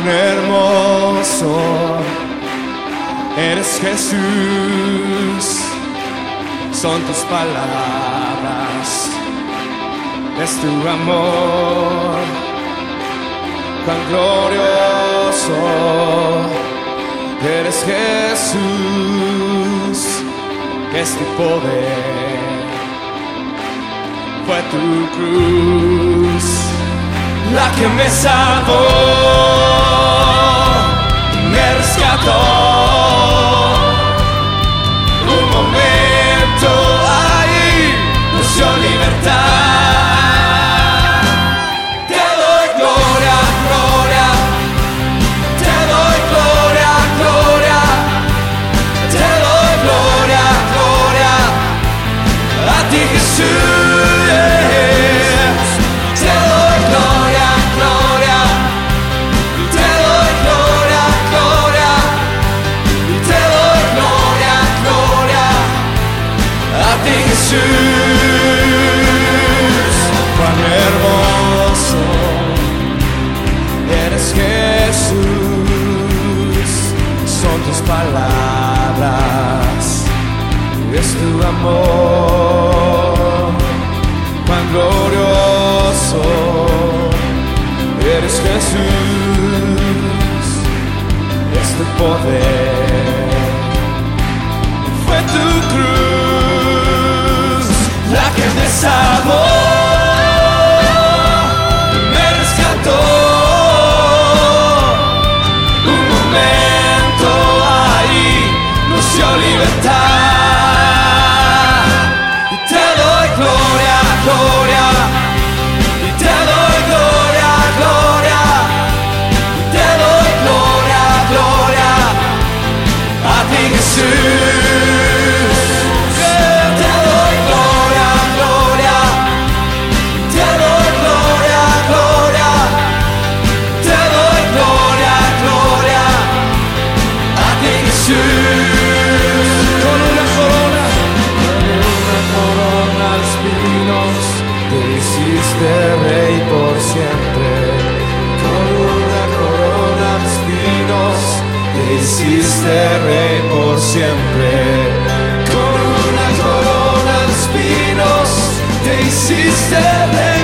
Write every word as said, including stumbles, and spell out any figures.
Cuán hermoso eres, Jesús, son tus palabras, es tu amor. Cuán glorioso eres, Jesús, es tu poder, fue tu cruz la que me salvó, me rescató. Un momento ahí nos dio libertad. Te doy gloria, gloria, te doy gloria, gloria, te doy gloria, gloria, a ti, Jesús. Te doy gloria, gloria, te doy gloria, gloria, te doy gloria, gloria, a ti, Jesús. Cuán hermoso eres, Jesús, son tus palabras, es tu amor. Cuán glorioso eres, Jesús, es tu poder, fue tu cruz la que me salvó, me rescató. Un momento ahí nos dio libertad. Y te doy gloria, gloria, y te doy gloria, gloria, y te doy gloria, gloria, a ti, Jesús. Te doy gloria, gloria, te doy gloria, gloria, te doy gloria, gloria, a ti, Jesús. Con una corona, con una corona de espinos, te hiciste rey por siempre. Con una corona de espinos, te hiciste rey por siempre. Con una corona de espinos, te hiciste rey.